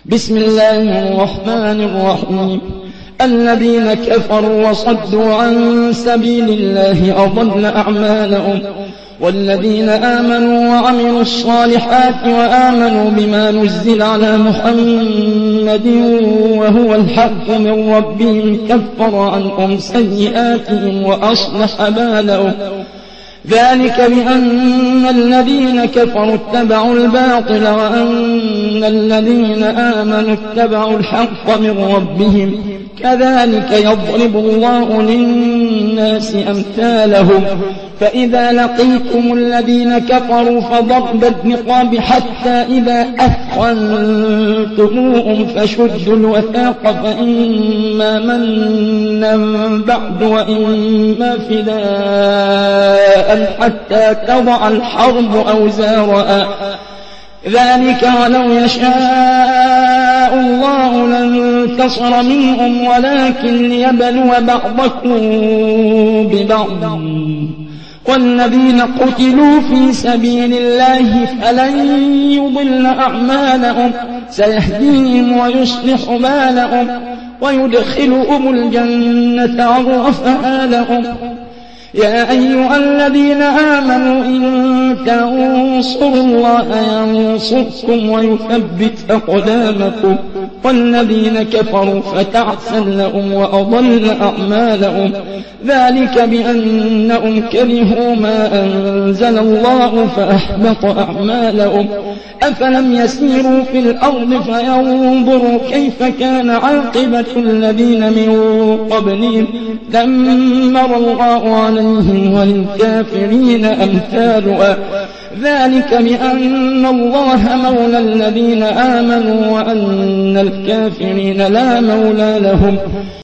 بسم الله الرحمن الرحيم. الذين كفروا وصدوا عن سبيل الله أضل أعمالهم، والذين آمنوا وعملوا الصالحات وآمنوا بما نزل على محمد وهو الحق من ربهم كفر عنهم سيئاتهم وأصلح بالهم. ذلك بأن الذين كفروا اتبعوا الباطل وأن الذين آمنوا اتبعوا الحق من ربهم. كذلك يضرب الله للناس أمثالهم. فإذا لقيتم الذين كفروا فضرب الرقاب حتى إذا أثخنتموهم فشدوا الوثاق، فإما منا بعد وإما فداء حتى تضع الحرب أوزارها. ذلك ولو يشاء الله لانتصر منهم ولكن ليبلو بعضكم ببعض. والذين قتلوا في سبيل الله فلن يضل أعمالهم، سيهديهم ويصلح بالهم ويدخلهم الجنة عرفها لهم. يا أيها الذين آمنوا إن تنصروا الله ينصركم ويثبت أقدامكم. والذين كفروا فتعسا لهم وأضل أعمالهم. ذلك بأنهم كرهوا ما أنزل الله فأحبط أعمالهم. أفلم يسيروا في الأرض فينظروا كيف كان عاقبة الذين من قبلهم دمر الله عليهم وللكافرين أمثالها. ذلك بأن الله مولى الذين آمنوا وأن الكافرين لا مولى لهم.